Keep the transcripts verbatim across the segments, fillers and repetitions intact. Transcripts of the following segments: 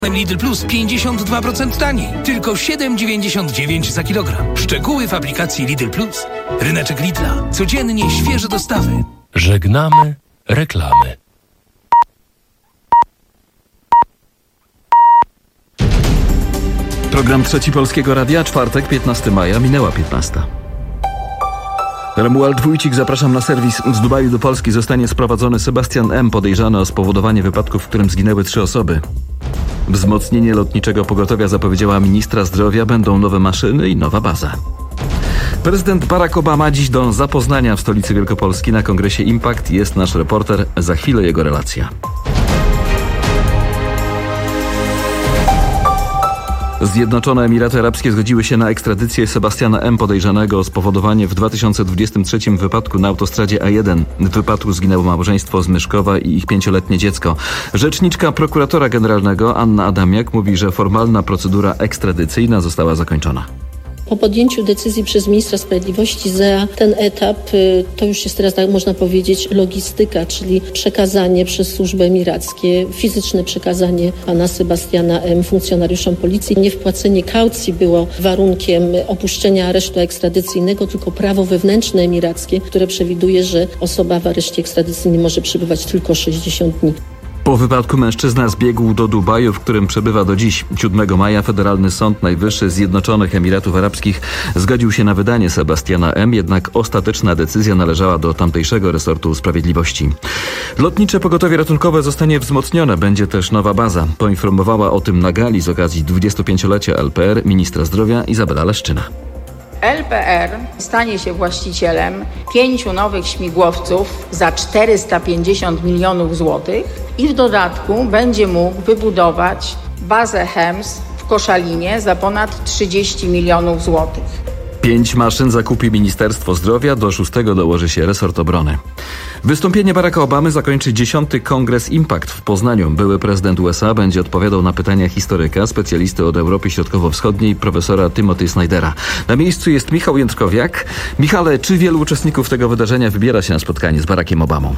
Lidl Plus pięćdziesiąt dwa procent taniej. Tylko siedem dziewięćdziesiąt dziewięć za kilogram. Szczegóły w aplikacji Lidl Plus. Ryneczek Lidla. Codziennie świeże dostawy. Żegnamy reklamy. Program Trzeci Polskiego Radia, czwartek, piętnastego maja, minęła piętnasta. Romuald Wójcik, zapraszam na serwis. Z Dubaju do Polski zostanie sprowadzony Sebastian M., podejrzany o spowodowanie wypadku, w którym zginęły trzy osoby. Wzmocnienie lotniczego pogotowia zapowiedziała ministra zdrowia, będą nowe maszyny i nowa baza. Prezydent Barack Obama dziś do zapoznania w stolicy Wielkopolski na kongresie Impact. Jest nasz reporter, za chwilę jego relacja. Zjednoczone Emiraty Arabskie zgodziły się na ekstradycję Sebastiana M., podejrzanego o spowodowanie w dwa tysiące dwudziestym trzecim wypadku na autostradzie A jeden. W wypadku zginęło małżeństwo z Myszkowa i ich pięcioletnie dziecko. Rzeczniczka prokuratora generalnego Anna Adamiak mówi, że formalna procedura ekstradycyjna została zakończona. Po podjęciu decyzji przez ministra sprawiedliwości Z E A ten etap to już jest teraz, tak można powiedzieć, logistyka, czyli przekazanie przez służby emirackie, fizyczne przekazanie pana Sebastiana M. funkcjonariuszom policji. Niewpłacenie kaucji było warunkiem opuszczenia aresztu ekstradycyjnego, tylko prawo wewnętrzne emirackie, które przewiduje, że osoba w areszcie ekstradycyjnym może przebywać tylko sześćdziesiąt dni. Po wypadku mężczyzna zbiegł do Dubaju, w którym przebywa do dziś. siódmego maja Federalny Sąd Najwyższy Zjednoczonych Emiratów Arabskich zgodził się na wydanie Sebastiana M., jednak ostateczna decyzja należała do tamtejszego resortu sprawiedliwości. Lotnicze pogotowie ratunkowe zostanie wzmocnione, będzie też nowa baza. Poinformowała o tym na gali z okazji dwudziestopięciolecia L P R ministra zdrowia Izabela Leszczyna. L P R stanie się właścicielem pięciu nowych śmigłowców za czterysta pięćdziesiąt milionów złotych i w dodatku będzie mógł wybudować bazę H E M S w Koszalinie za ponad trzydzieści milionów złotych. Pięć maszyn zakupi Ministerstwo Zdrowia, do szóstego dołoży się resort obrony. Wystąpienie Baracka Obamy zakończy dziesiąty Kongres Impact w Poznaniu. Były prezydent U S A będzie odpowiadał na pytania historyka, specjalisty od Europy Środkowo-Wschodniej, profesora Timothy Snydera. Na miejscu jest Michał Jędrkowiak. Michale, czy wielu uczestników tego wydarzenia wybiera się na spotkanie z Barackiem Obamą?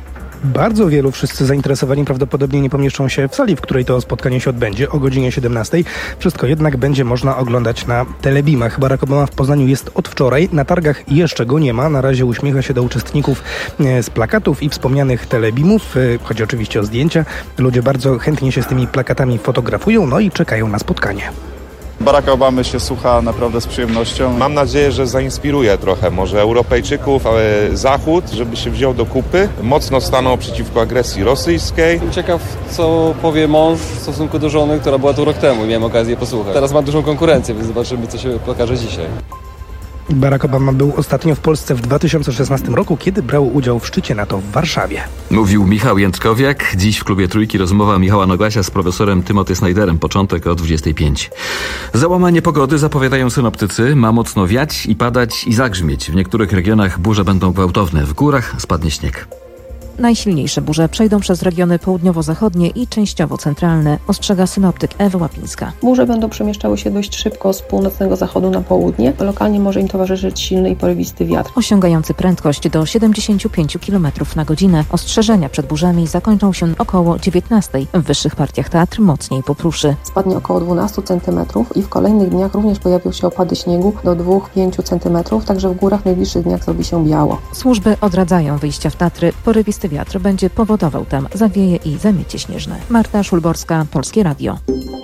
Bardzo wielu, wszyscy zainteresowani prawdopodobnie nie pomieszczą się w sali, w której to spotkanie się odbędzie, o godzinie siedemnastej. Wszystko jednak będzie można oglądać na telebimach. Barack Obama w Poznaniu jest od wczoraj, na targach jeszcze go nie ma. Na razie uśmiecha się do uczestników z plakatów i wspomnianych telebimów. Chodzi oczywiście o zdjęcia. Ludzie bardzo chętnie się z tymi plakatami fotografują, no i czekają na spotkanie. Baracka Obamy się słucha naprawdę z przyjemnością. Mam nadzieję, że zainspiruje trochę może Europejczyków, ale Zachód, żeby się wziął do kupy. Mocno stanął przeciwko agresji rosyjskiej. Ciekaw, co powie mąż w stosunku do żony, która była tu rok temu i miałem okazję posłuchać. Teraz ma dużą konkurencję, więc zobaczymy, co się pokaże dzisiaj. Barack Obama był ostatnio w Polsce w dwa tysiące szesnastym roku, kiedy brał udział w szczycie NATO w Warszawie. Mówił Michał Jędrkowiak. Dziś w Klubie Trójki rozmowa Michała Noglasia z profesorem Timothy Snyderem. Początek o dwudziestej piątej. Załamanie pogody zapowiadają synoptycy. Ma mocno wiać i padać i zagrzmieć. W niektórych regionach burze będą gwałtowne. W górach spadnie śnieg. Najsilniejsze burze przejdą przez regiony południowo-zachodnie i częściowo centralne, ostrzega synoptyk Ewa Łapińska. Burze będą przemieszczały się dość szybko z północnego zachodu na południe. Lokalnie może im towarzyszyć silny i porywisty wiatr. Osiągający prędkość do siedemdziesiąt pięć kilometrów na godzinę. Ostrzeżenia przed burzami zakończą się około dziewiętnastej. W wyższych partiach Tatr mocniej popruszy. Spadnie około dwanaście centymetrów i w kolejnych dniach również pojawią się opady śniegu do dwa do pięciu centymetrów, także w górach w najbliższych dniach zrobi się biało. Służby odradzają wyjścia w Tatry. Porywisty wiatr będzie powodował tam zawieje i zamiecie śnieżne. Marta Szulborska, Polskie Radio.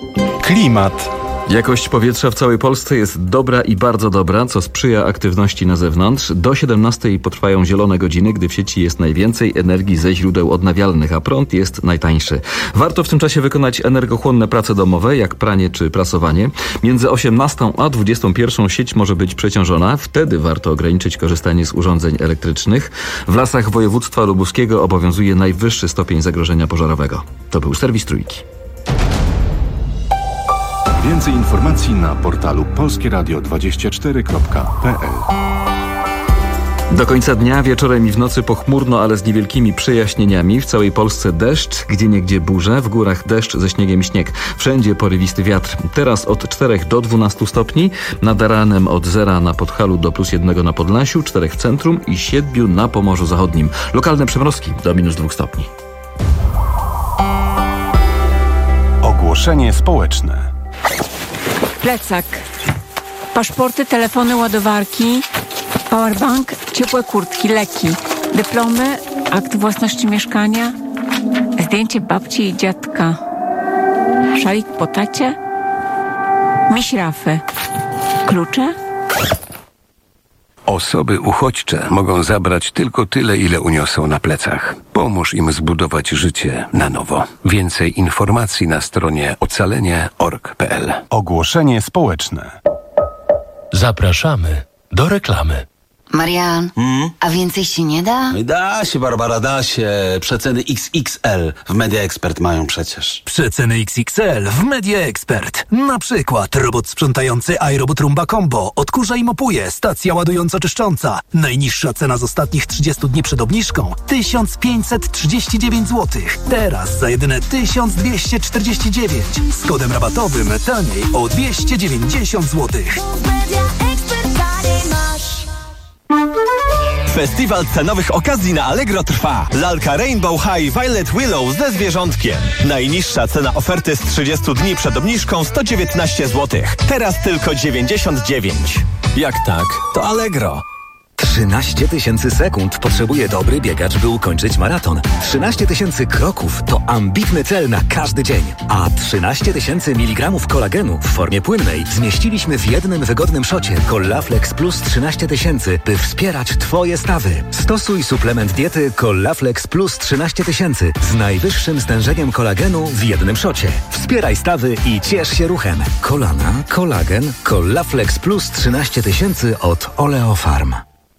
Klimat. Jakość powietrza w całej Polsce jest dobra i bardzo dobra, co sprzyja aktywności na zewnątrz. Do siedemnastej potrwają zielone godziny, gdy w sieci jest najwięcej energii ze źródeł odnawialnych, a prąd jest najtańszy. Warto w tym czasie wykonać energochłonne prace domowe, jak pranie czy prasowanie. Między osiemnastą a dwudziestą pierwszą sieć może być przeciążona. Wtedy warto ograniczyć korzystanie z urządzeń elektrycznych. W lasach województwa lubuskiego obowiązuje najwyższy stopień zagrożenia pożarowego. To był serwis Trójki. Więcej informacji na portalu polskie radio dwadzieścia cztery kropka p l. Do końca dnia, wieczorem i w nocy pochmurno, ale z niewielkimi przejaśnieniami. W całej Polsce deszcz, gdzieniegdzie burze, w górach deszcz ze śniegiem i śnieg. Wszędzie porywisty wiatr. Teraz od czterech do dwunastu stopni, nad ranem od zera na Podhalu do plus jednego na Podlasiu, czterech w centrum i siedmiu na Pomorzu Zachodnim. Lokalne przymrozki do minus dwóch stopni. Ogłoszenie społeczne. Plecak. Paszporty, telefony, ładowarki, powerbank, ciepłe kurtki, leki, dyplomy, akt własności mieszkania, zdjęcie babci i dziadka, szalik po tacie, miś Rafy, klucze. Osoby uchodźcze mogą zabrać tylko tyle, ile uniosą na plecach. Pomóż im zbudować życie na nowo. Więcej informacji na stronie ocalenie kropka org kropka p l. Ogłoszenie społeczne. Zapraszamy do reklamy. Marian, hmm? a więcej się nie da? Da się, Barbara, da się. Przeceny X X L w Media Expert mają przecież. Przeceny X X L w Media Expert. Na przykład robot sprzątający iRobot Roomba Combo. Odkurza i mopuje. Stacja ładująco-czyszcząca. Najniższa cena z ostatnich trzydziestu dni przed obniżką tysiąc pięćset trzydzieści dziewięć złotych. Teraz za jedyne tysiąc dwieście czterdzieści dziewięć. Z kodem rabatowym taniej o dwieście dziewięćdziesiąt złotych. Festiwal cenowych okazji na Allegro trwa. Lalka Rainbow High Violet Willow ze zwierzątkiem. Najniższa cena oferty z trzydziestu dni przed obniżką sto dziewiętnaście złotych. Teraz tylko dziewięćdziesiąt dziewięć. Jak tak, to Allegro. trzynaście tysięcy sekund potrzebuje dobry biegacz, by ukończyć maraton. trzynaście tysięcy kroków to ambitny cel na każdy dzień. A trzynaście tysięcy miligramów kolagenu w formie płynnej zmieściliśmy w jednym wygodnym szocie Collaflex Plus trzynaście tysięcy, by wspierać Twoje stawy. Stosuj suplement diety Collaflex Plus trzynaście tysięcy z najwyższym stężeniem kolagenu w jednym szocie. Wspieraj stawy i ciesz się ruchem. Kolana, kolagen, Collaflex Plus trzynaście tysięcy od Oleofarm.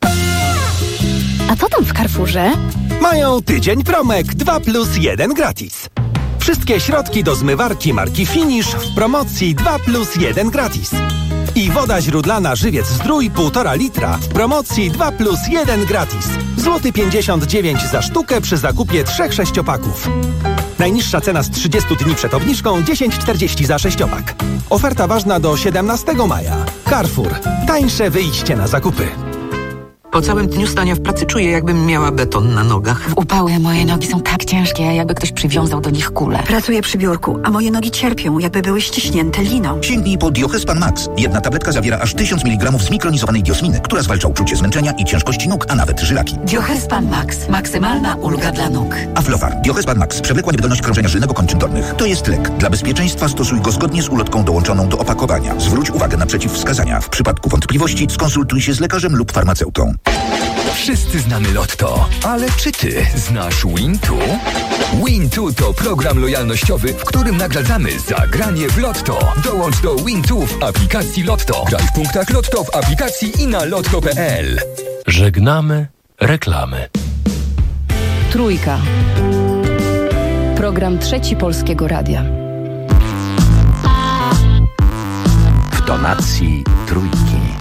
A co tam w Carrefourze? Mają tydzień promek dwa plus jeden gratis. Wszystkie środki do zmywarki marki Finish w promocji dwa plus jeden gratis. I woda źródlana Żywiec Zdrój półtora litra w promocji dwa plus jeden gratis. Złoty pięćdziesiąt dziewięć za sztukę przy zakupie trzech sześciopaków. Najniższa cena z trzydziestu dni przed obniżką dziesięć czterdzieści za sześciopak. Oferta ważna do siedemnastego maja. Carrefour. Tańsze wyjście na zakupy. Po całym dniu stania w pracy czuję, jakbym miała beton na nogach. W upały moje nogi są tak ciężkie, jakby ktoś przywiązał do nich kulę. Pracuję przy biurku, a moje nogi cierpią, jakby były ściśnięte liną. Sięgnij po Diohespan Max. Jedna tabletka zawiera aż tysiąc miligramów zmikronizowanej diosminy, która zwalcza uczucie zmęczenia i ciężkości nóg, a nawet żylaki. Diohespan Max. Maksymalna ulga dla nóg. Aflofar. Diohespan Max. Przewlekła niewydolność krążenia żylnego kończyn dolnych. To jest lek. Dla bezpieczeństwa stosuj go zgodnie z ulotką dołączoną do opakowania. Zwróć uwagę na przeciwwskazania. W przypadku wątpliwości skonsultuj się z lekarzem lub farmaceutą. Wszyscy znamy Lotto, ale czy ty znasz Wintu? Wintu to program lojalnościowy, w którym nagradzamy za granie w Lotto. Dołącz do Wintu w aplikacji Lotto. Graj w punktach Lotto w aplikacji i na lotto kropka p l. Żegnamy reklamy. Trójka. Program Trzeci Polskiego Radia. W tonacji Trójki.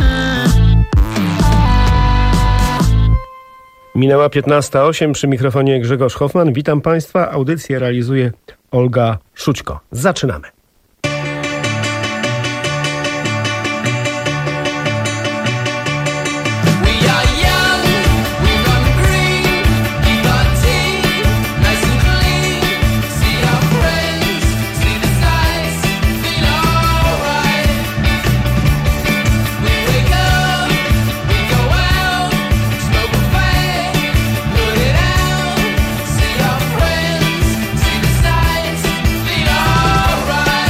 Minęła piętnasta osiem, przy mikrofonie Grzegorz Hoffman. Witam Państwa. Audycję realizuje Olga Szućko. Zaczynamy. Right.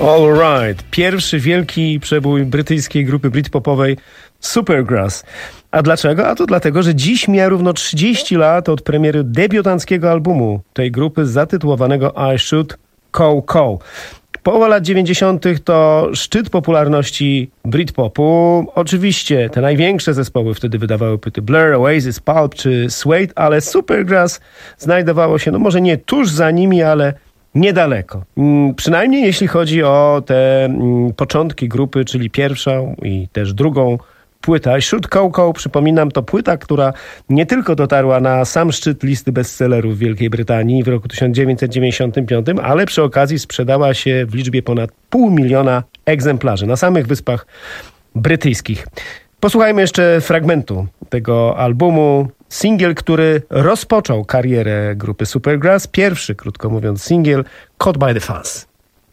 All right. Pierwszy wielki przebój brytyjskiej grupy britpopowej Supergrass. A dlaczego? A to dlatego, że dziś mija równo trzydzieści lat od premiery debiutanckiego albumu tej grupy zatytułowanego I Should Cow Cow. Połowa lat dziewięćdziesiątych to szczyt popularności Britpopu. Oczywiście te największe zespoły wtedy wydawały płyty Blur, Oasis, Pulp czy Suede, ale Supergrass znajdowało się, no może nie tuż za nimi, ale niedaleko. Przynajmniej jeśli chodzi o te początki grupy, czyli pierwszą i też drugą płyta. I Should Cow Cow, przypominam, to płyta, która nie tylko dotarła na sam szczyt listy bestsellerów w Wielkiej Brytanii w roku tysiąc dziewięćset dziewięćdziesiątym piątym, ale przy okazji sprzedała się w liczbie ponad pół miliona egzemplarzy na samych Wyspach Brytyjskich. Posłuchajmy jeszcze fragmentu tego albumu. Singiel, który rozpoczął karierę grupy Supergrass. Pierwszy, krótko mówiąc, singiel Caught by the Fuzz.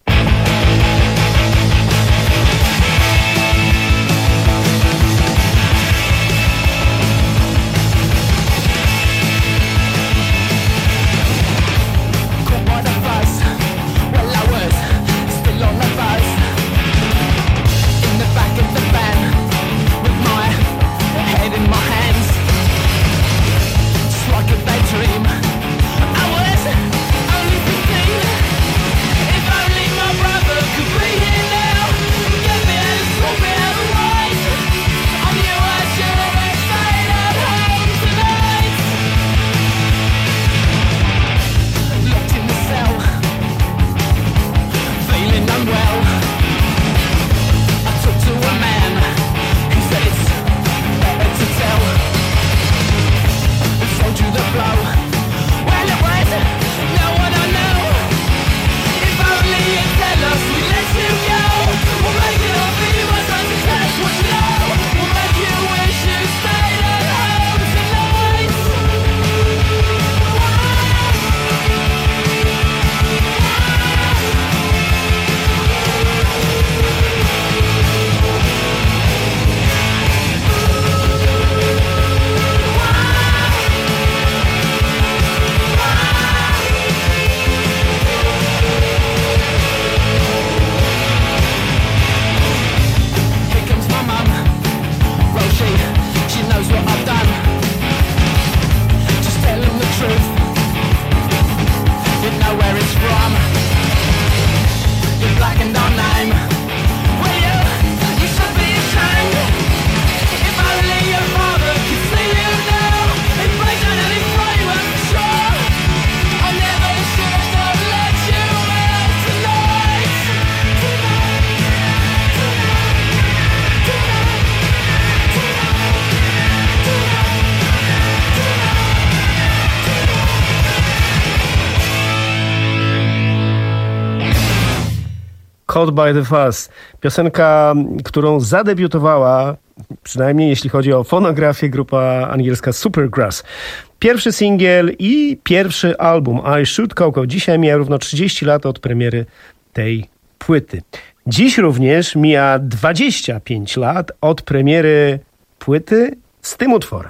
Caught by the Fuzz. Piosenka, którą zadebiutowała, przynajmniej jeśli chodzi o fonografię, grupa angielska Supergrass. Pierwszy singiel i pierwszy album I Should Cow Cow. Dzisiaj mija równo trzydzieści lat od premiery tej płyty. Dziś również mija dwadzieścia pięć lat od premiery płyty z tym utworem.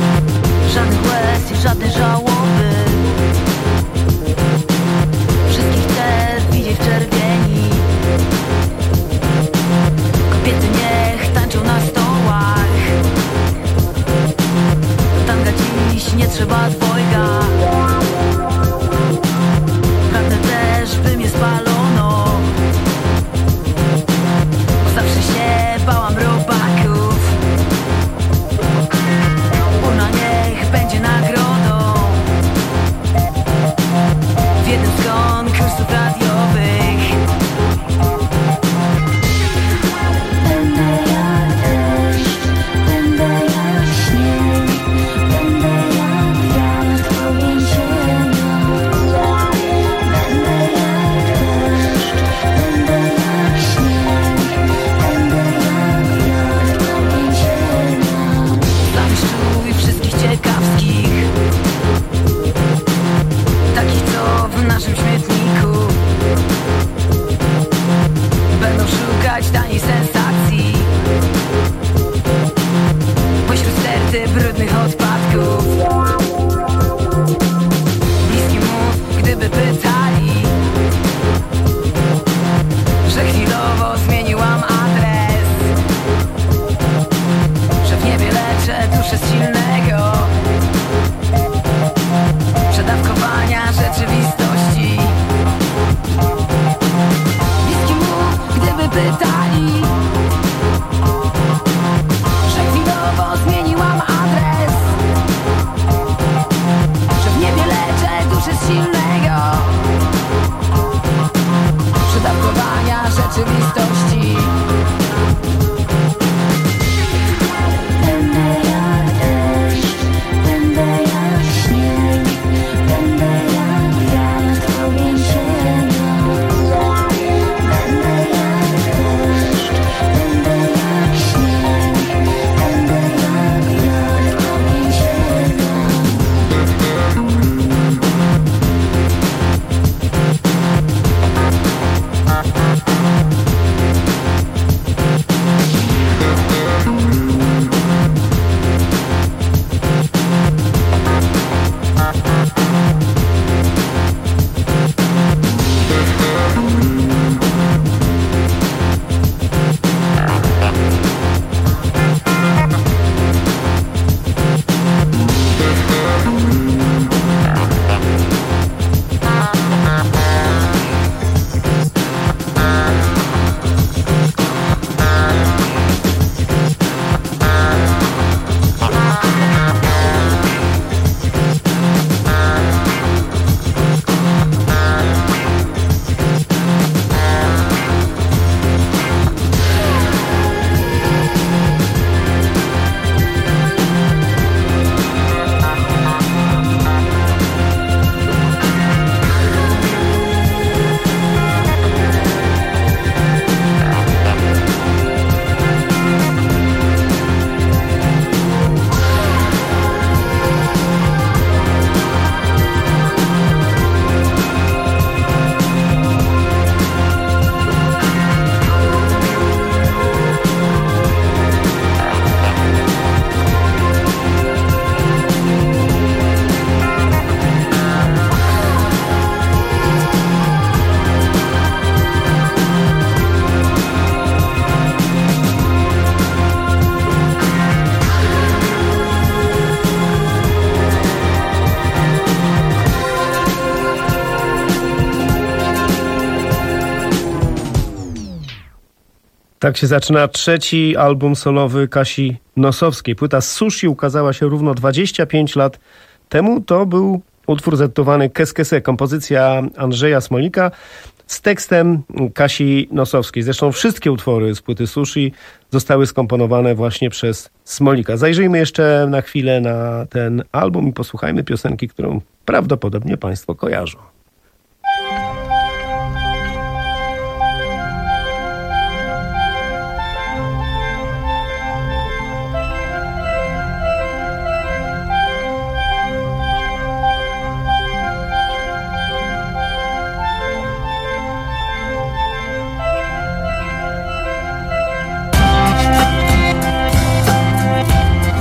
Żadnych łez i żadnej żałoby. Wszystkie naszym śmietniku. Będą szukać taniej sensacji pośród sterty brudnych odpadków. Bliski mów, gdyby pytali, że chwilowo zmieniłam adres, że w niebie leczę duszę z silnego przedawkowania rzeczywistości. Bliski mów, gdyby pytali, że chwilowo zmieniłam adres, że w niebie leczę duszę z silnego przedawkowania rzeczywistości. Będę jak deszcz, będę jak śnieg, będę jak wiatr, ogień sięga. Będę jak deszcz, będę jak śnieg, będę jak wiatr, ogień sięga. Tak się zaczyna trzeci album solowy Kasi Nosowskiej. Płyta Sushi ukazała się równo dwadzieścia pięć lat temu. To był utwór zatytułowany Keskese, kompozycja Andrzeja Smolika z tekstem Kasi Nosowskiej. Zresztą wszystkie utwory z płyty Sushi zostały skomponowane właśnie przez Smolika. Zajrzyjmy jeszcze na chwilę na ten album i posłuchajmy piosenki, którą prawdopodobnie Państwo kojarzą.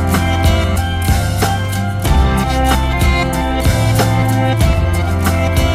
Thank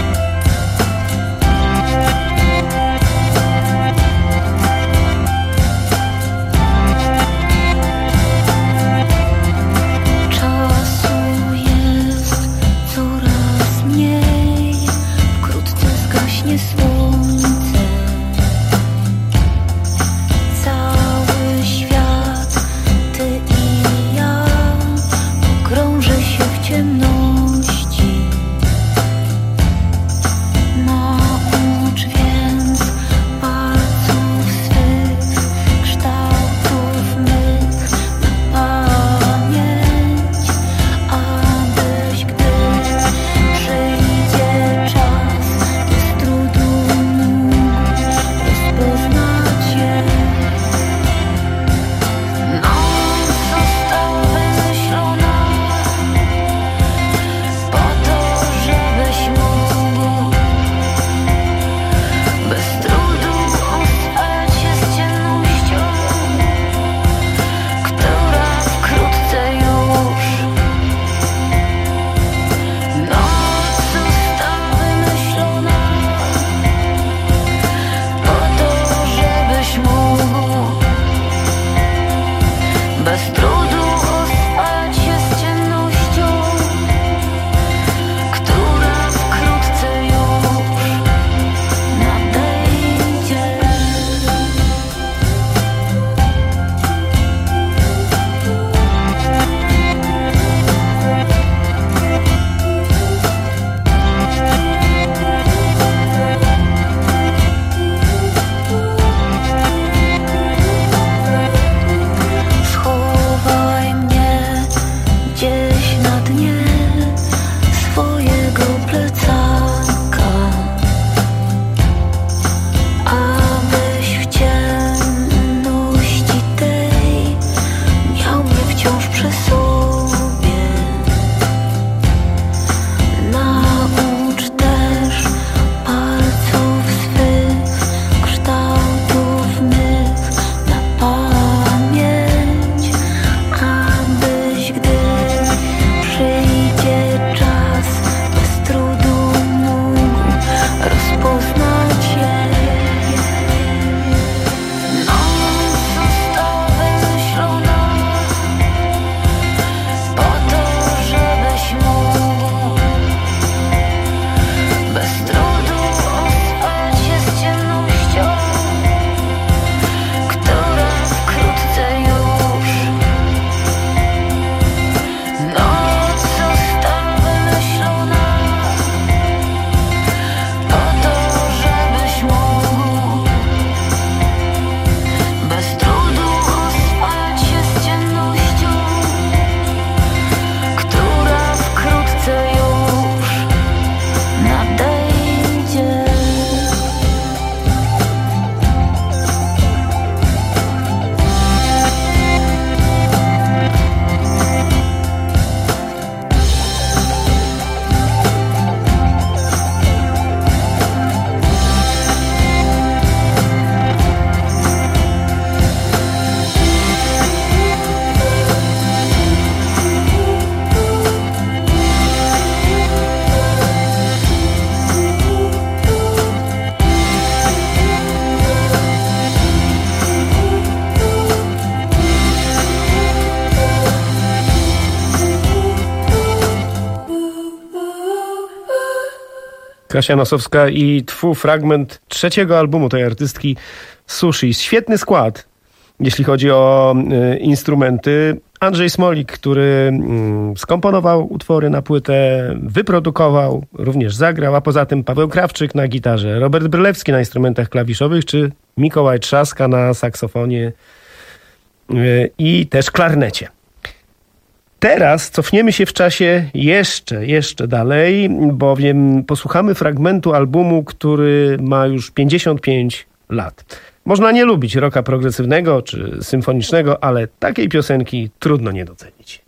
Kasia Nosowska i twu fragment trzeciego albumu tej artystki Sushi. Świetny skład, jeśli chodzi o y, instrumenty. Andrzej Smolik, który y, skomponował utwory na płytę, wyprodukował, również zagrał, a poza tym Paweł Krawczyk na gitarze, Robert Brylewski na instrumentach klawiszowych, czy Mikołaj Trzaska na saksofonie y, i też klarnecie. Teraz cofniemy się w czasie jeszcze, jeszcze dalej, bowiem posłuchamy fragmentu albumu, który ma już pięćdziesiąt pięć lat. Można nie lubić rocka progresywnego czy symfonicznego, ale takiej piosenki trudno nie docenić.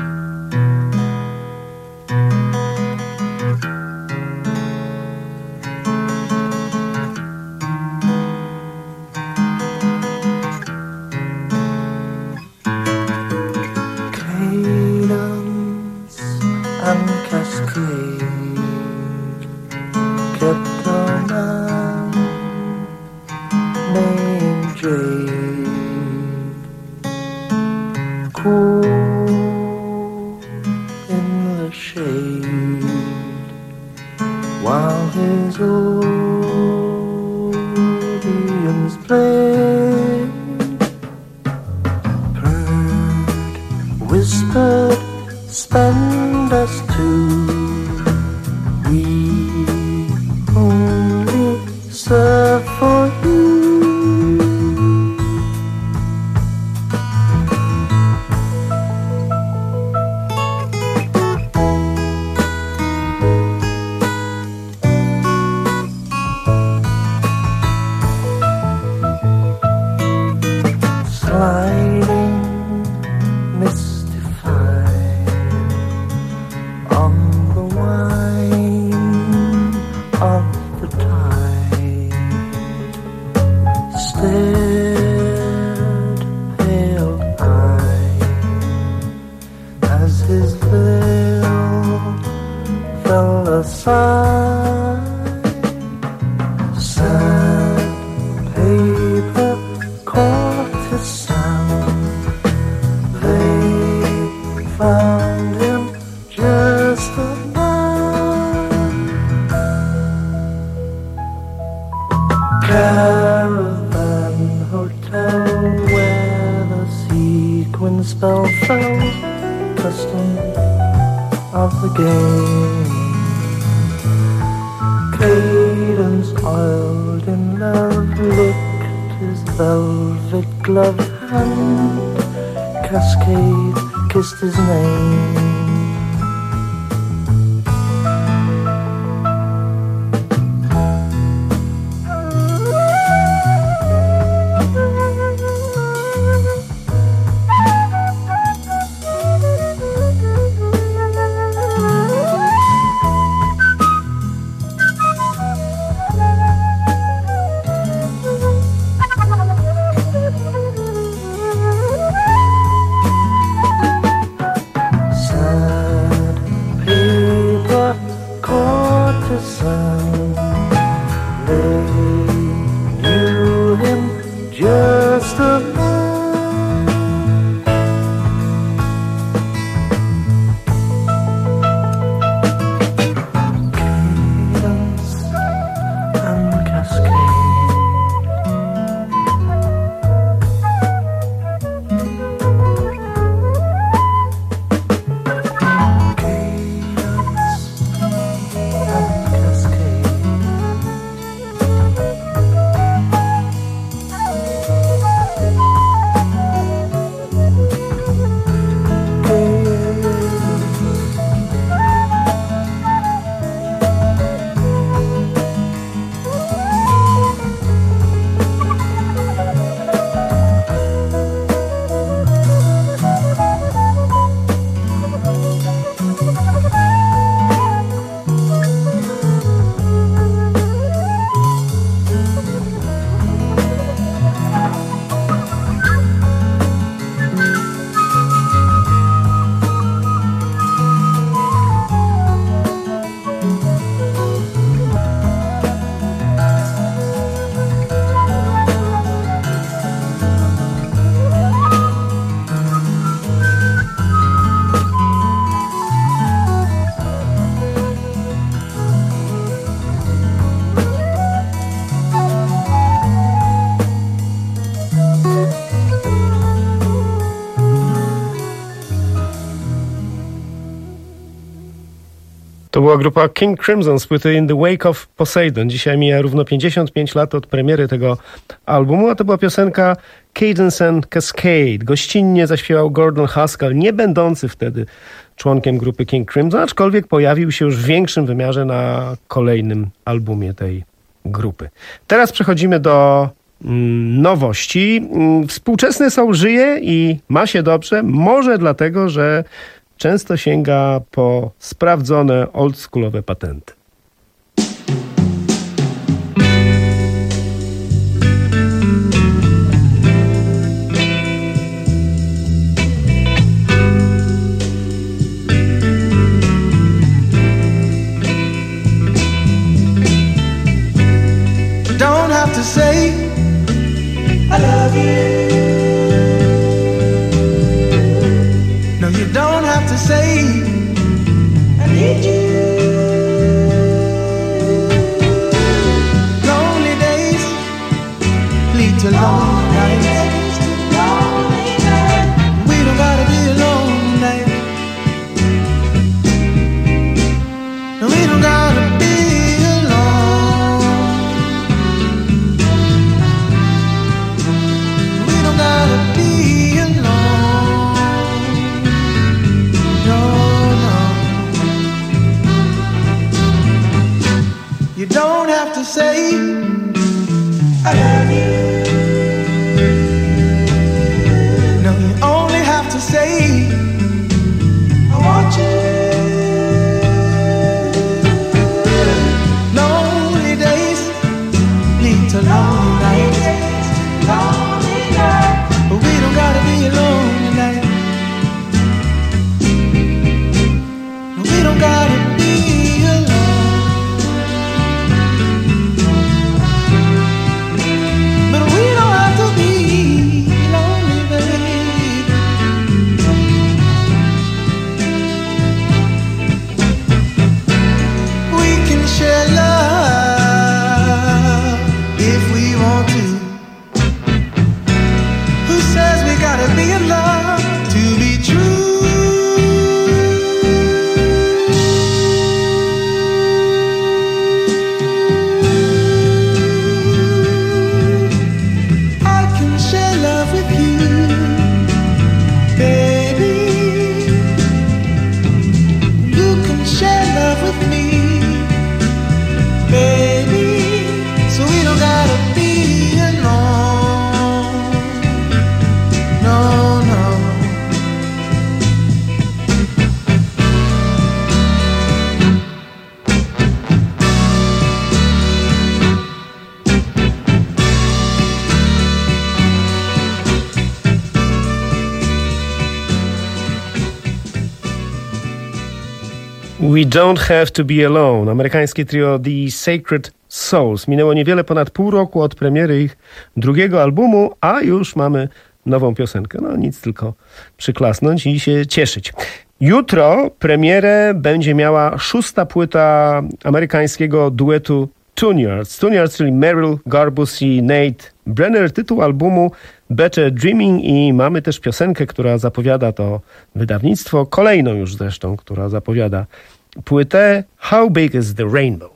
And cascade kept a man named Jade cool in the shade while his audience played. Purred, whispered, spend us two. We only serve for you. Sliding, mystified on the wine of the tide, stared pale-eyed as his veil fell aside. Sandpaper caught his sound. They found him just a man. Caravan hotel where the sequin spell fell. Custom of the game. Cadence oiled in love licked his velvet gloved hand. Cascade kissed his name. To była grupa King Crimson z płyty In the Wake of Poseidon. Dzisiaj mija równo pięćdziesiąt pięć lat od premiery tego albumu, a to była piosenka Cadence and Cascade. Gościnnie zaśpiewał Gordon Haskell, nie będący wtedy członkiem grupy King Crimson, aczkolwiek pojawił się już w większym wymiarze na kolejnym albumie tej grupy. Teraz przechodzimy do mm, nowości. Mm, współczesny soul żyje i ma się dobrze, może dlatego, że często sięga po sprawdzone, oldschoolowe patenty. Don't have to say I love you. No, you don't have to say I need you. Lonely days lead to lonely nights. We don't gotta be alone tonight. No, we don't gotta be alone. We don't gotta be alone. No, no. You don't have to say I love you. No, you only have to say I want you. Lonely days lead to lonely nights. But we don't gotta be alone tonight. We don't gotta be alone. But we don't have to be lonely, babe. We can share love if we want to. Who says we gotta be in love to be true? I can share love with you, baby. You can share love with me, baby. So we don't gotta be alone. No, no. We Don't Have to Be Alone. Amerykańskie trio The Sacred Souls. Minęło niewiele ponad pół roku od premiery ich drugiego albumu, a już mamy nową piosenkę. No nic, tylko przyklasnąć i się cieszyć. Jutro premierę będzie miała szósta płyta amerykańskiego duetu Tune-Yards. Tune-Yards, czyli Merrill Garbus i Nate Brenner. Tytuł albumu Better Dreaming i mamy też piosenkę, która zapowiada to wydawnictwo. Kolejną już zresztą, która zapowiada płytę How Big is the Rainbow?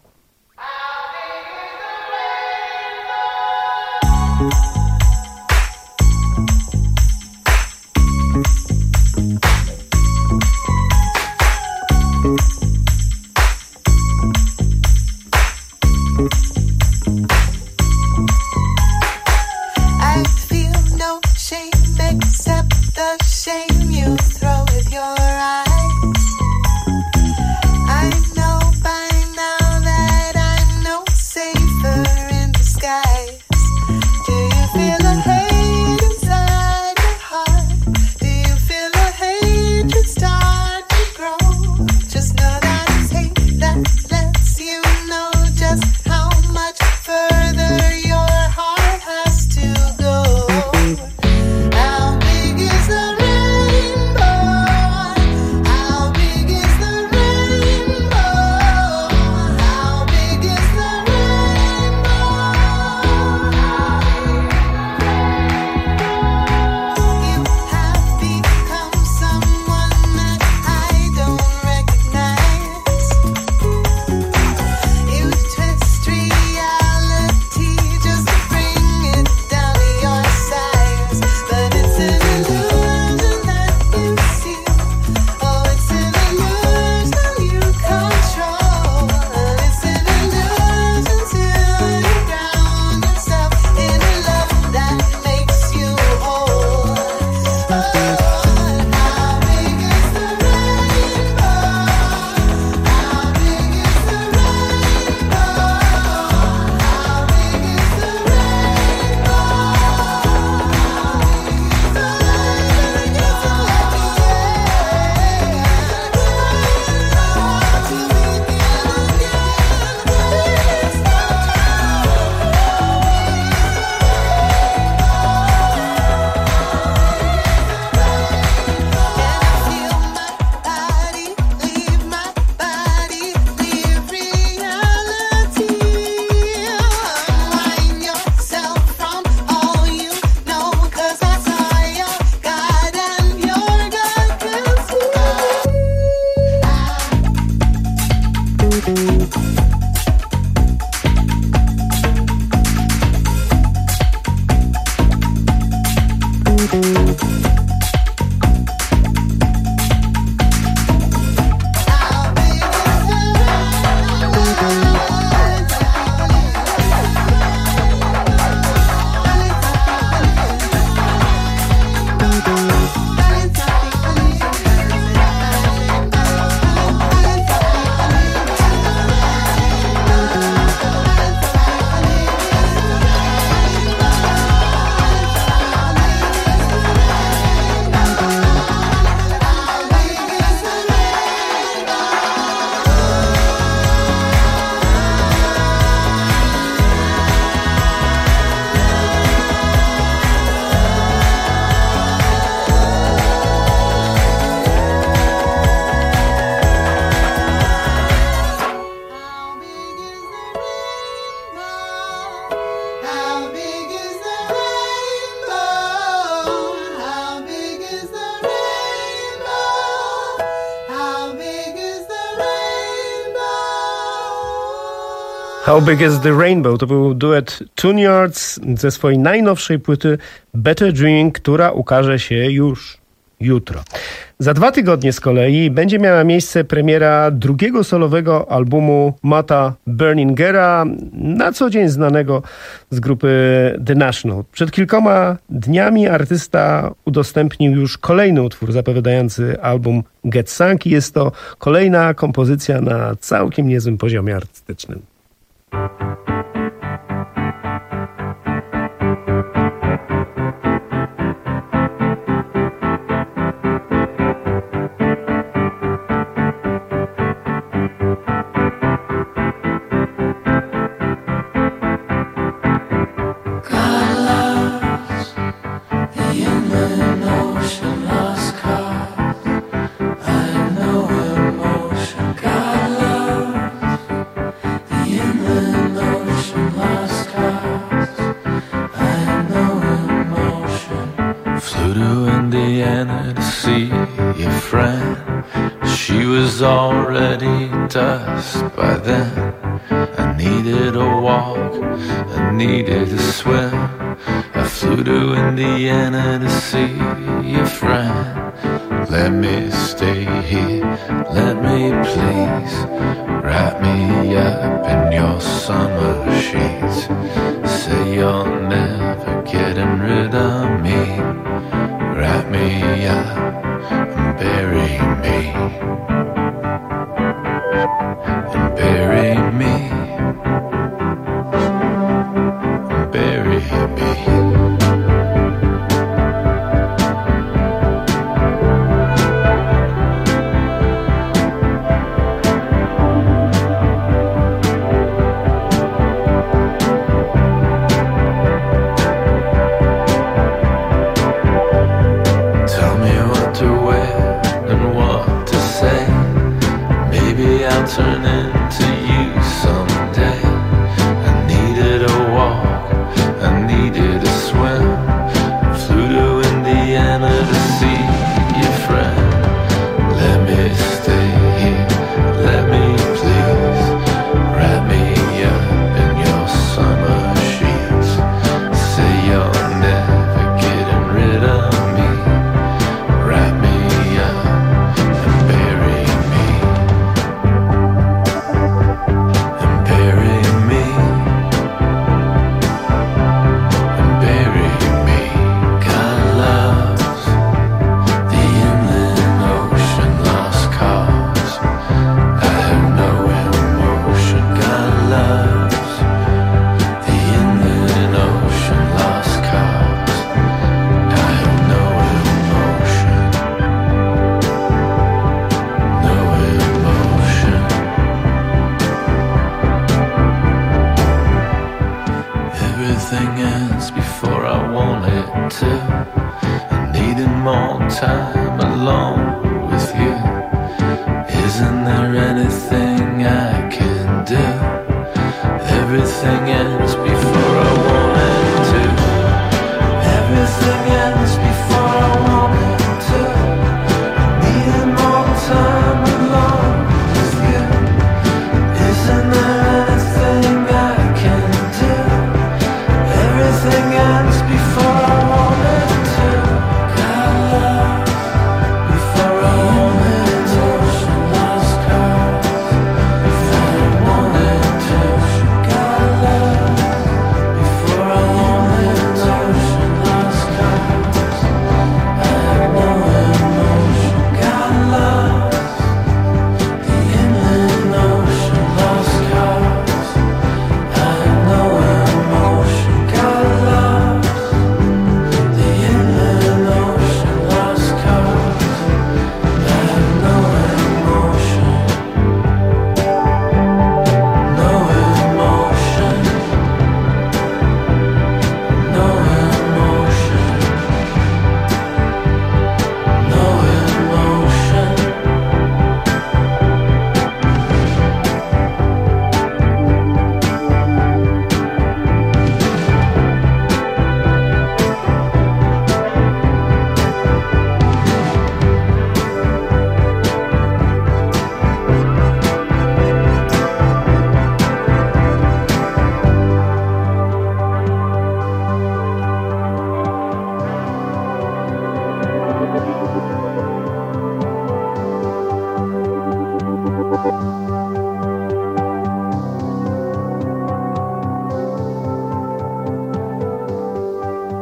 I feel no shame except the shame you throw with your eyes. I know by now that I'm no safer in disguise. Do you feel a hate inside your heart? Do you feel a hatred start to grow? Just know that it's hate that lets you know just how much further How Big is the Rainbow to był duet Tune Yards ze swojej najnowszej płyty Better Dreaming, która ukaże się już jutro. Za dwa tygodnie z kolei będzie miała miejsce premiera drugiego solowego albumu Matta Berningera, na co dzień znanego z grupy The National. Przed kilkoma dniami artysta udostępnił już kolejny utwór zapowiadający album Get Sunk i jest to kolejna kompozycja na całkiem niezłym poziomie artystycznym. Already dusk by then. I needed a walk, I needed a swim. I flew to Indiana to see a friend. Let me stay here, let me please. Wrap me up in your summer sheets. Say you're never getting rid of me. Wrap me up and bury me. And bury me, and bury me. Tell me what to wear and what to say. Maybe I'll turn into you someday. I needed a walk, I needed a swim. Flew to Indiana to see your friend. Let me stay here, let me please. Wrap me up in your summer sheets. Say you're never getting rid of me. Wrap me up and bury me. Everything ends before I want it to. I needed more time alone with you. Isn't there anything I can do? Everything ends before I want it to. Everything ends before I want it to. I needed more time alone with you. Isn't there anything I can do? Everything ends before I want it to. Got love before I want it to. Lost cause before I want it to. Got love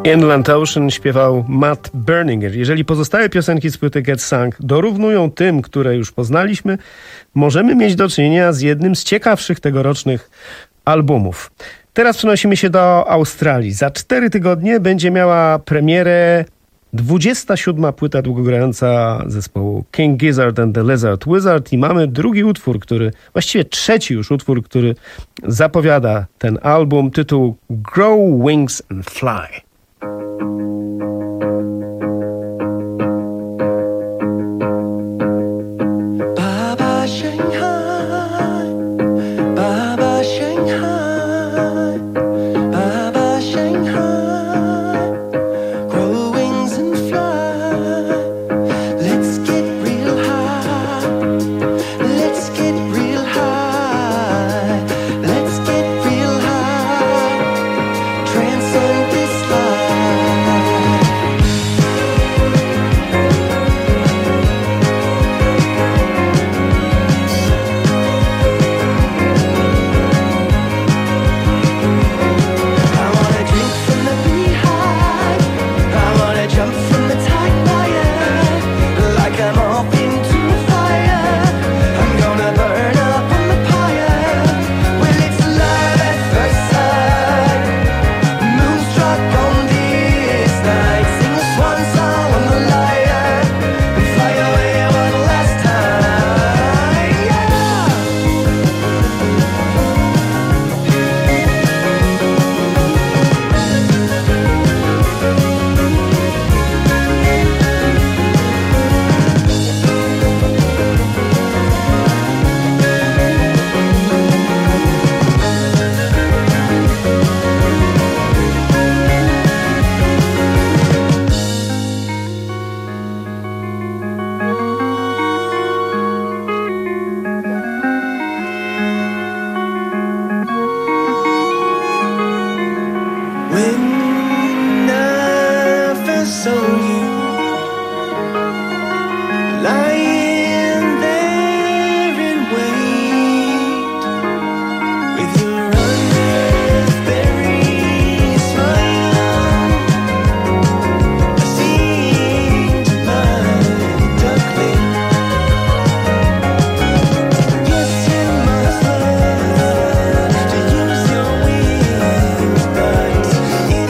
Inland Ocean śpiewał Matt Berninger. Jeżeli pozostałe piosenki z płyty Get Sung dorównują tym, które już poznaliśmy, możemy mieć do czynienia z jednym z ciekawszych tegorocznych albumów. Teraz przenosimy się do Australii. Za cztery tygodnie będzie miała premierę dwudziesta siódma płyta długogrająca zespołu King Gizzard and the Lizard Wizard i mamy drugi utwór, który, właściwie trzeci już utwór, który zapowiada ten album, tytuł Grow Wings and Fly. Baba Shanghai, Baba Shanghai, Baba Shanghai, grow wings and fly. Let's get real high, let's get real high, let's get real high, transcend this life. I wanna drink from the beehive, I wanna jump from the tight wire, like I'm up into a fire. I'm gonna burn up on the pyre. Well, it's love at first sight. Moonstruck on this night, sing a swan song on the lyre, and fly away one last time. Yeah. When I first saw you lying there in wait, with your raspberry smile, I seemed my duckling. Yes, you must learn to use your wings, but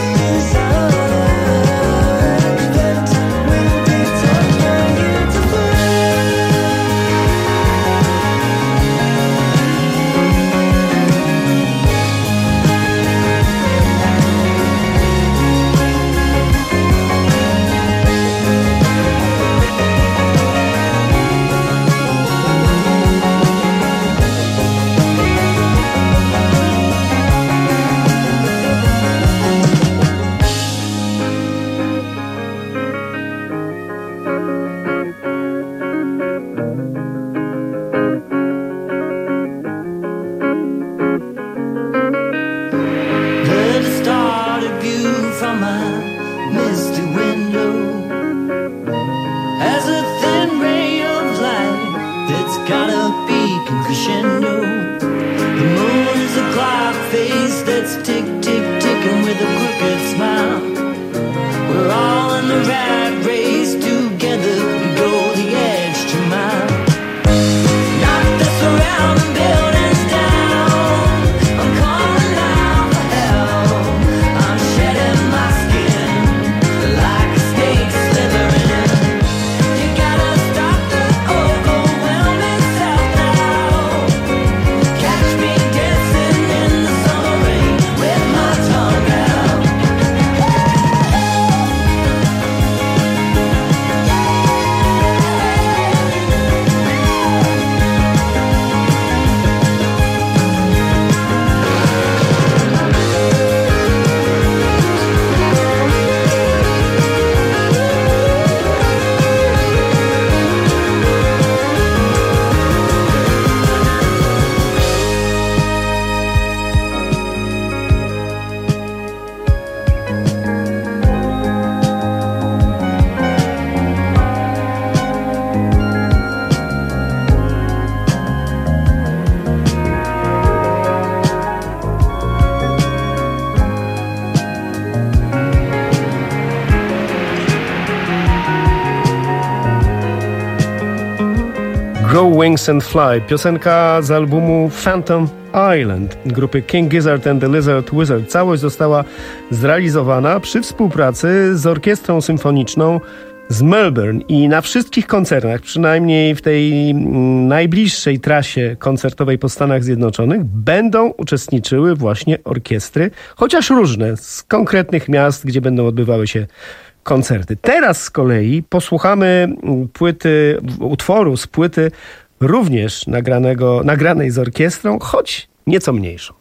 Go Wings and Fly, piosenka z albumu Phantom Island grupy King Gizzard and the Lizard Wizard. Całość została zrealizowana przy współpracy z Orkiestrą Symfoniczną z Melbourne i na wszystkich koncertach, przynajmniej w tej mm, najbliższej trasie koncertowej po Stanach Zjednoczonych, będą uczestniczyły właśnie orkiestry, chociaż różne, z konkretnych miast, gdzie będą odbywały się koncerty. Teraz z kolei posłuchamy płyty, utworu z płyty również nagranego, nagranej z orkiestrą, choć nieco mniejszą.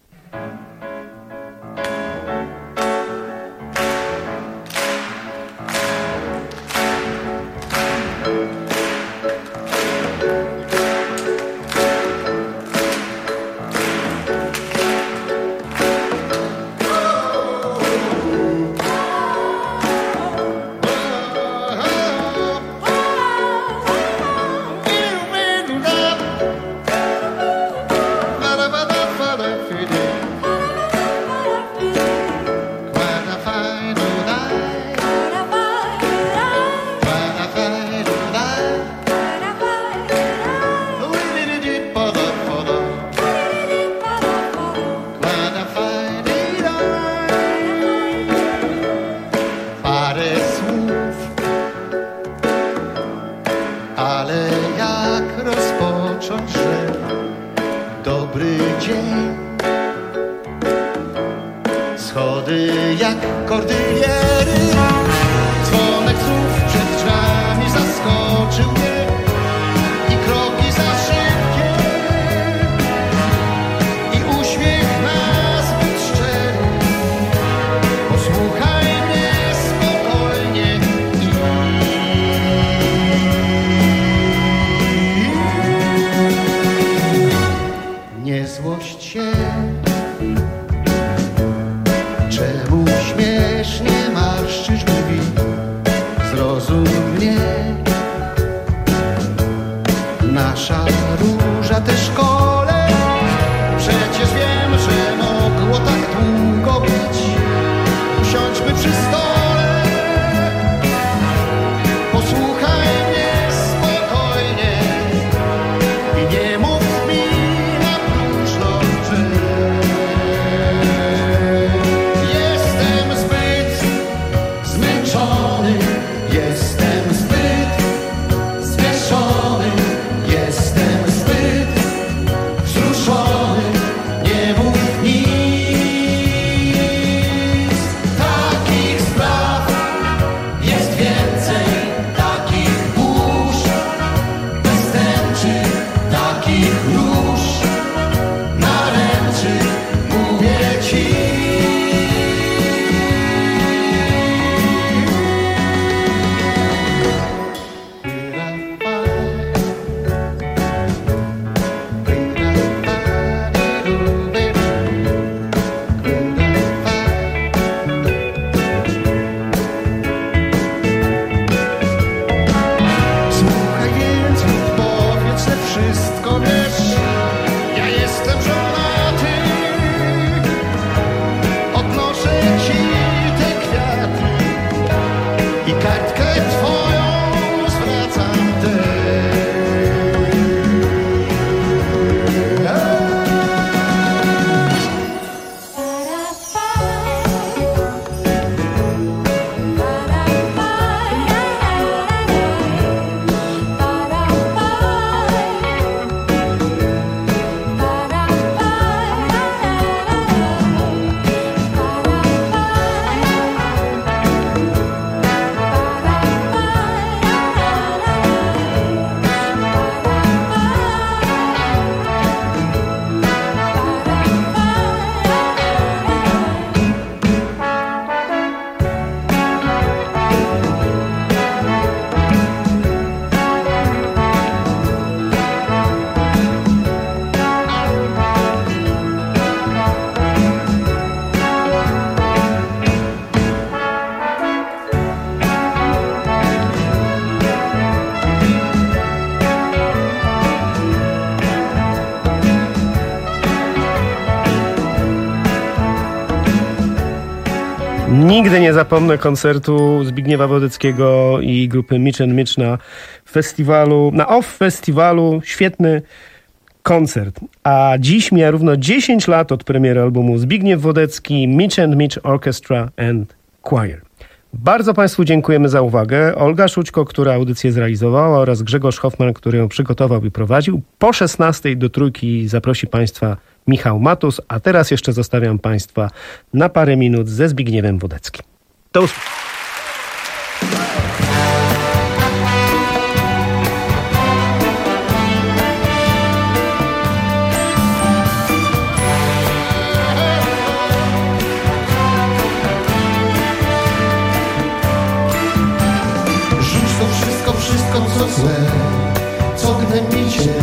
Ale jak rozpocząć, że dobry dzień? Schody jak kordyliery, dzwonek słów przed drzwiami zaskoczył mnie i kroki za szybkie i uśmiech nazbyt szczery. Posłuchaj mnie spokojnie i nie złość się. Czemu śmiesznie marszczysz brwi? Zrozum mnie. Nasza róża te szkole. Przecież wiem, że mogło tak długo być. Usiądźmy przy stole. Posłuchaj mnie spokojnie i nie mów mi na próżno, że jestem zbyt zmęczony, jestem zbyt zwieszony, jestem zbyt wzruszony, nie mów nic. Takich spraw jest więcej, takich burz, bez tęczy, takich róż, naręczy, mówię ci. Słuchaj więc lub powiedz, że wszystko wiesz. Ja jestem żonaty. Odnoszę ci te kwiaty i kartkę twoją zwracam też. Nigdy nie zapomnę koncertu Zbigniewa Wodeckiego i grupy Mitch and Mitch na festiwalu, na off festiwalu, świetny koncert. A dziś mija równo dziesięć lat od premiery albumu Zbigniew Wodecki, Mitch and Mitch Orchestra and Choir. Bardzo Państwu dziękujemy za uwagę. Olga Szućko, która audycję zrealizowała, oraz Grzegorz Hoffman, który ją przygotował i prowadził. Po szesnastej do Trójki zaprosi Państwa Michał Matus, a teraz jeszcze zostawiam Państwa na parę minut ze Zbigniewem Wodeckim. Do usłyszenia. Wszystko co złe, co gnębi cię.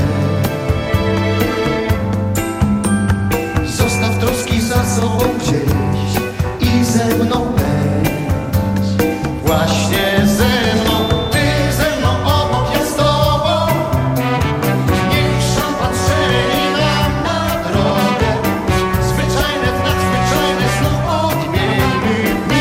Zostaw troski za sobą gdzieś i ze mną leć. Właśnie ze mną, ty ze mną, obok ja z tobą. Niech szampan strzeli nam na drogę. Zwyczajne w nadzwyczajne znów odmienimy dni.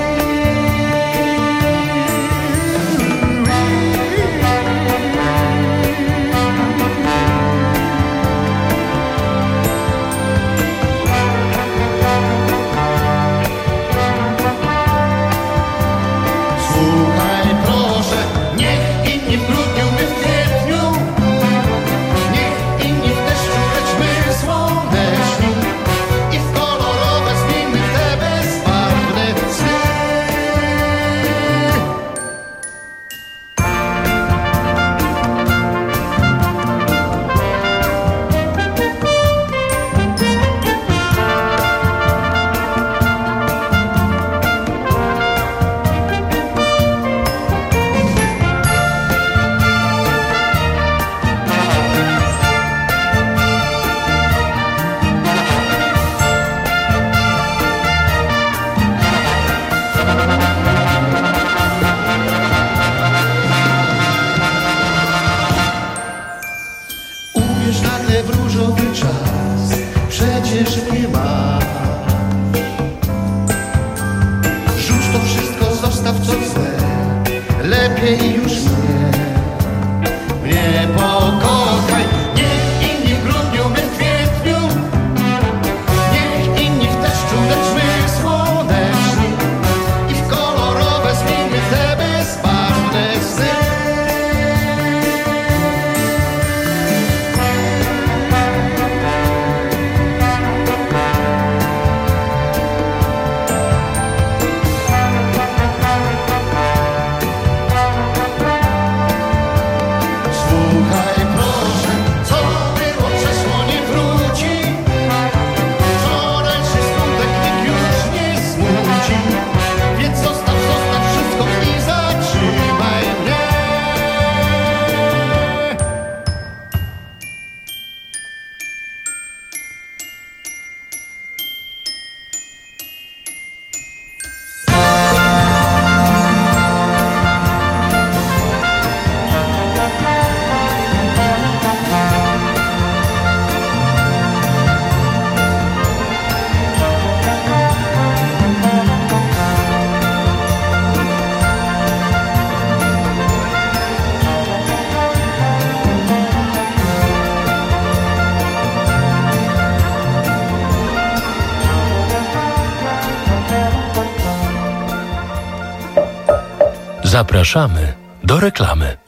Zapraszamy do reklamy.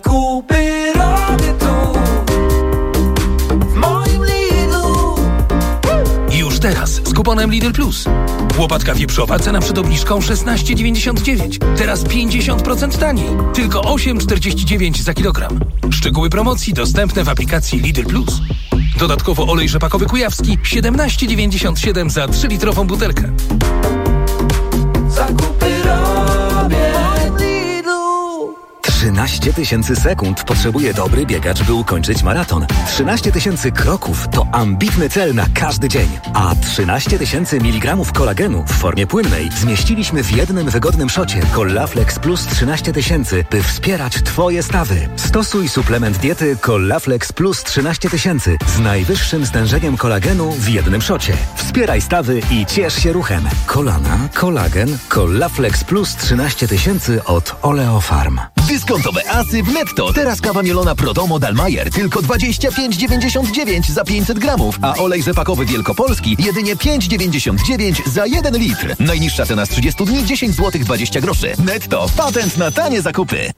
Zakupy robię tu, w moim Lidlu. Już teraz z kuponem Lidl Plus. Łopatka wieprzowa, cena przed obniżką szesnaście dziewięćdziesiąt dziewięć. Teraz pięćdziesiąt procent taniej. Tylko osiem czterdzieści dziewięć za kilogram. Szczegóły promocji dostępne w aplikacji Lidl Plus. Dodatkowo olej rzepakowy kujawski siedemnaście dziewięćdziesiąt siedem za trzylitrową butelkę. Zakupy robię. trzynaście tysięcy sekund potrzebuje dobry biegacz, by ukończyć maraton. trzynaście tysięcy kroków to ambitny cel na każdy dzień. A trzynaście tysięcy miligramów kolagenu w formie płynnej zmieściliśmy w jednym wygodnym szocie Collaflex Plus trzynaście tysięcy, by wspierać Twoje stawy. Stosuj suplement diety Collaflex Plus trzynaście tysięcy z najwyższym stężeniem kolagenu w jednym szocie. Wspieraj stawy i ciesz się ruchem. Kolana, kolagen, Collaflex Plus trzynaście tysięcy od Oleofarm. Dyskontowe asy w Netto. Teraz kawa mielona Prodomo Dalmajer tylko dwadzieścia pięć dziewięćdziesiąt dziewięć za pięćset gramów, a olej rzepakowy Wielkopolski jedynie pięć dziewięćdziesiąt dziewięć za jeden litr. Najniższa cena z trzydziestu dni dziesięć złotych dwadzieścia groszy. Netto. Patent na tanie zakupy.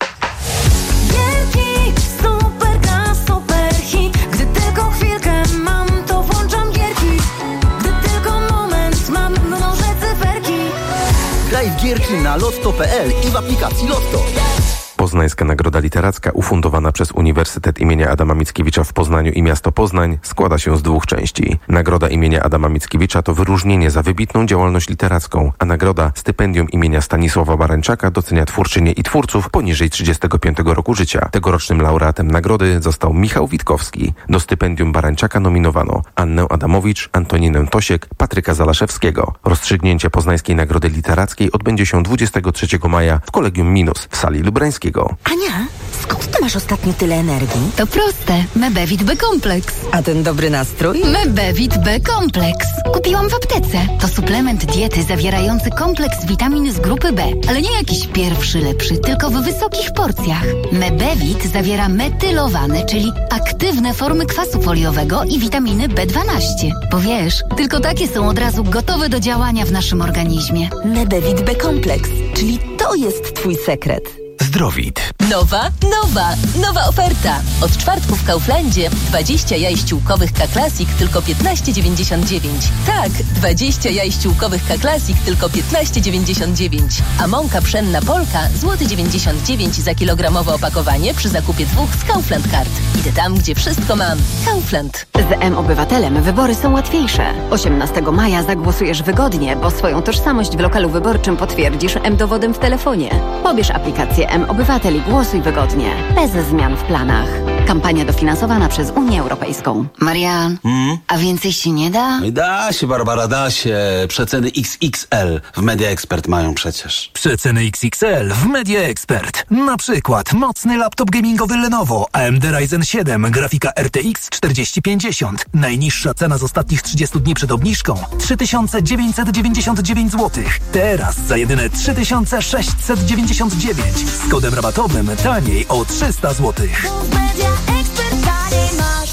Gierki, super gra, super hit. Gdy tylko chwilkę mam, to włączam gierki. Gdy tylko moment mam, mnożę cyferki. Graj w gierki na lotto kropka p l i w aplikacji Lotto. Poznańska Nagroda Literacka ufundowana przez Uniwersytet imienia Adama Mickiewicza w Poznaniu i miasto Poznań składa się z dwóch części. Nagroda imienia Adama Mickiewicza to wyróżnienie za wybitną działalność literacką, a nagroda stypendium imienia Stanisława Barańczaka docenia twórczynie i twórców poniżej trzydziestego piątego roku życia. Tegorocznym laureatem nagrody został Michał Witkowski. Do stypendium Barańczaka nominowano Annę Adamowicz, Antoninę Tosiek, Patryka Zalaszewskiego. Rozstrzygnięcie Poznańskiej Nagrody Literackiej odbędzie się dwudziestego trzeciego maja w Kolegium Minus w sali Lubrańskiego. Ania, skąd ty masz ostatnio tyle energii? To proste. Mebevit B-Kompleks. A ten dobry nastrój? Mebevit B-Kompleks. Kupiłam w aptece. To suplement diety zawierający kompleks witamin z grupy B. Ale nie jakiś pierwszy lepszy, tylko w wysokich porcjach. Mebevit zawiera metylowane, czyli aktywne formy kwasu foliowego i witaminy B dwanaście. Bo wiesz, tylko takie są od razu gotowe do działania w naszym organizmie. Mebevit B-Kompleks, czyli to jest twój sekret. Zdrowit. Nowa, nowa, nowa oferta. Od czwartku w Kauflandzie dwadzieścia jaj ściółkowych K-Classic tylko piętnaście dziewięćdziesiąt dziewięć. Tak, dwadzieścia jaj ściółkowych K-Classic tylko piętnaście dziewięćdziesiąt dziewięć. A mąka pszenna Polka złoty dziewięćdziesiąt dziewięć za kilogramowe opakowanie przy zakupie dwóch z Kaufland Card. Idę tam, gdzie wszystko mam. Kaufland. Z M-Obywatelem wybory są łatwiejsze. osiemnastego maja zagłosujesz wygodnie, bo swoją tożsamość w lokalu wyborczym potwierdzisz M-Dowodem w telefonie. Pobierz aplikację M-Obywatel i głosuj wygodnie. Bez zmian w planach. Kampania dofinansowana przez Unię Europejską. Marian, Hmm? a więcej się nie da? Da się, Barbara, da się. Przeceny X X L w Media Expert mają przecież. Przeceny X X L w Media Expert. Na przykład mocny laptop gamingowy Lenovo A M D Ryzen siedem, grafika R T X czterdzieści pięćdziesiąt. Najniższa cena z ostatnich trzydziestu dni przed obniżką trzy tysiące dziewięćset dziewięćdziesiąt dziewięć złotych. Teraz za jedyne trzy tysiące sześćset dziewięćdziesiąt dziewięć. Z kodem rabatowym taniej o trzysta złotych. Media